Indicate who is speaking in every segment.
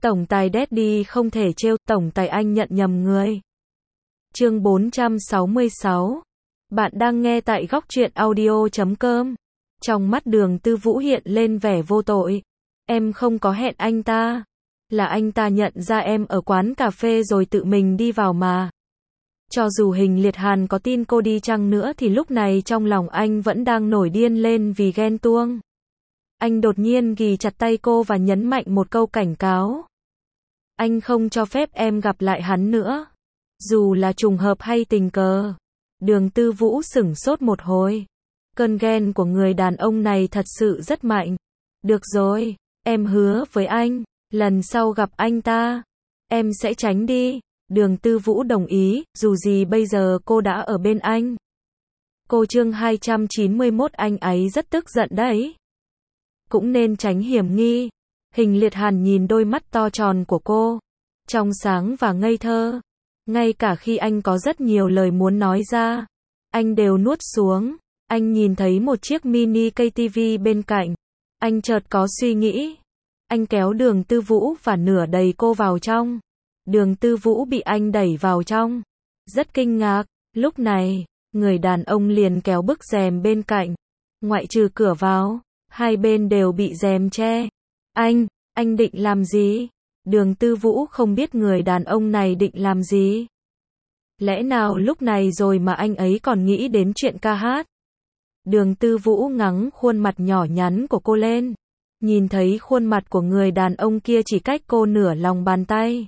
Speaker 1: Tổng tài Daddy không thể trêu, tổng tài anh nhận nhầm người. Chương 466. Bạn đang nghe tại góc truyện audio.com. Trong mắt Đường Tư Vũ hiện lên vẻ vô tội. Em không có hẹn anh ta. Là anh ta nhận ra em ở quán cà phê rồi tự mình đi vào mà. Cho dù Hình Liệt Hàn có tin cô đi chăng nữa thì lúc này trong lòng anh vẫn đang nổi điên lên vì ghen tuông. Anh đột nhiên ghì chặt tay cô và nhấn mạnh một câu cảnh cáo. Anh không cho phép em gặp lại hắn nữa. Dù là trùng hợp hay tình cờ. Đường Tư Vũ sửng sốt một hồi. Cơn ghen của người đàn ông này thật sự rất mạnh. Được rồi, em hứa với anh, lần sau gặp anh ta, em sẽ tránh đi. Đường Tư Vũ đồng ý, dù gì bây giờ cô đã ở bên anh. Cô chương 291 anh ấy rất tức giận đấy. Cũng nên tránh hiểm nghi. Hình Liệt Hàn nhìn đôi mắt to tròn của cô. Trong sáng và ngây thơ. Ngay cả khi anh có rất nhiều lời muốn nói ra, anh đều nuốt xuống. Anh nhìn thấy một chiếc mini cây tivi bên cạnh. Anh chợt có suy nghĩ. Anh kéo Đường Tư Vũ và nửa đẩy cô vào trong. Đường Tư Vũ bị anh đẩy vào trong. Rất kinh ngạc. Lúc này, người đàn ông liền kéo bức rèm bên cạnh. Ngoại trừ cửa vào, hai bên đều bị rèm che. Anh định làm gì? Đường Tư Vũ không biết người đàn ông này định làm gì. Lẽ nào lúc này rồi mà anh ấy còn nghĩ đến chuyện ca hát? Đường Tư Vũ ngẩng khuôn mặt nhỏ nhắn của cô lên. Nhìn thấy khuôn mặt của người đàn ông kia chỉ cách cô nửa lòng bàn tay.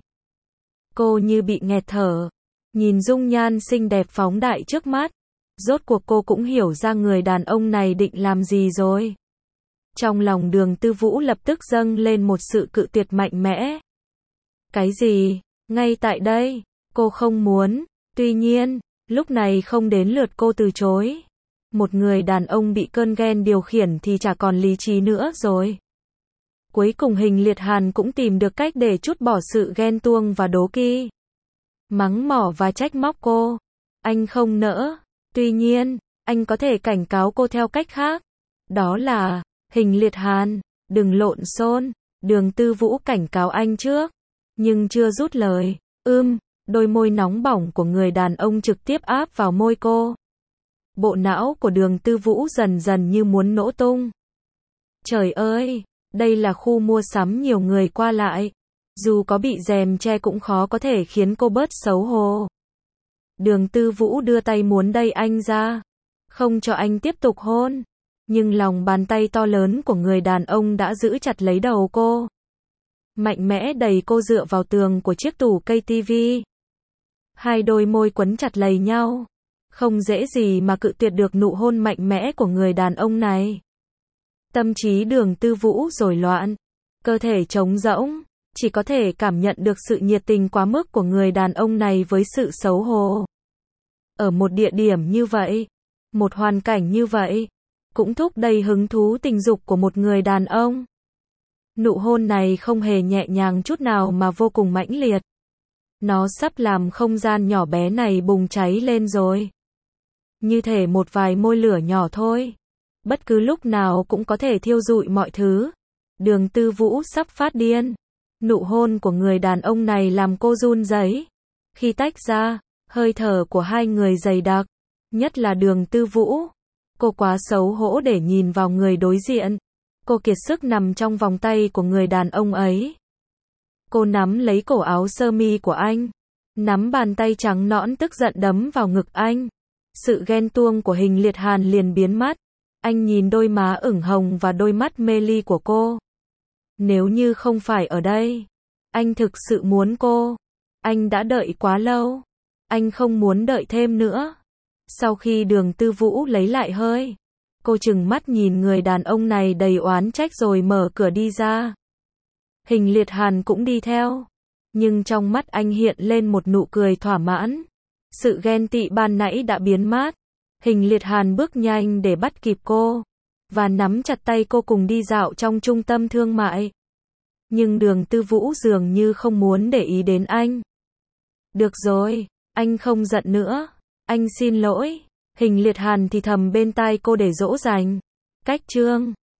Speaker 1: Cô như bị nghẹt thở. Nhìn dung nhan xinh đẹp phóng đại trước mắt. Rốt cuộc cô cũng hiểu ra người đàn ông này định làm gì rồi. Trong lòng Đường Tư Vũ lập tức dâng lên một sự cự tuyệt mạnh mẽ. Cái gì? Ngay tại đây, cô không muốn. Tuy nhiên, lúc này không đến lượt cô từ chối. Một người đàn ông bị cơn ghen điều khiển thì chả còn lý trí nữa rồi. Cuối cùng Hình Liệt Hàn cũng tìm được cách để trút bỏ sự ghen tuông và đố kỵ. Mắng mỏ và trách móc cô. Anh không nỡ. Tuy nhiên, anh có thể cảnh cáo cô theo cách khác. Đó là, Hình Liệt Hàn, đừng lộn xộn. Đường Tư Vũ cảnh cáo anh trước. Nhưng chưa rút lời. Đôi môi nóng bỏng của người đàn ông trực tiếp áp vào môi cô. Bộ não của Đường Tư Vũ dần dần như muốn nổ tung. Trời ơi, đây là khu mua sắm nhiều người qua lại. Dù có bị rèm che cũng khó có thể khiến cô bớt xấu hổ. Đường Tư Vũ đưa tay muốn đẩy anh ra. Không cho anh tiếp tục hôn. Nhưng lòng bàn tay to lớn của người đàn ông đã giữ chặt lấy đầu cô. Mạnh mẽ đẩy cô dựa vào tường của chiếc tủ cây tivi. Hai đôi môi quấn chặt lấy nhau. Không dễ gì mà cự tuyệt được nụ hôn mạnh mẽ của người đàn ông này. Tâm trí Đường Tư Vũ rối loạn. Cơ thể trống rỗng. Chỉ có thể cảm nhận được sự nhiệt tình quá mức của người đàn ông này với sự xấu hổ. Ở một địa điểm như vậy, một hoàn cảnh như vậy, cũng thúc đẩy hứng thú tình dục của một người đàn ông. Nụ hôn này không hề nhẹ nhàng chút nào mà vô cùng mãnh liệt. Nó sắp làm không gian nhỏ bé này bùng cháy lên rồi. Như thể một vài môi lửa nhỏ thôi. Bất cứ lúc nào cũng có thể thiêu rụi mọi thứ. Đường Tư Vũ sắp phát điên. Nụ hôn của người đàn ông này làm cô run rẩy. Khi tách ra, hơi thở của hai người dày đặc. Nhất là Đường Tư Vũ. Cô quá xấu hổ để nhìn vào người đối diện. Cô kiệt sức nằm trong vòng tay của người đàn ông ấy. Cô nắm lấy cổ áo sơ mi của anh. Nắm bàn tay trắng nõn tức giận đấm vào ngực anh. Sự ghen tuông của Hình Liệt Hàn liền biến mất. Anh nhìn đôi má ửng hồng và đôi mắt mê ly của cô. Nếu như không phải ở đây, anh thực sự muốn cô. Anh đã đợi quá lâu. Anh không muốn đợi thêm nữa. Sau khi Đường Tư Vũ lấy lại hơi, cô trừng mắt nhìn người đàn ông này đầy oán trách rồi mở cửa đi ra. Hình Liệt Hàn cũng đi theo. Nhưng trong mắt anh hiện lên một nụ cười thỏa mãn. Sự ghen tị ban nãy đã biến mất. Hình Liệt Hàn bước nhanh để bắt kịp cô. Và nắm chặt tay cô cùng đi dạo trong trung tâm thương mại. Nhưng Đường Tư Vũ dường như không muốn để ý đến anh. Được rồi, anh không giận nữa. Anh xin lỗi. Hình Liệt Hàn thì thầm bên tai cô để dỗ dành. Cách chương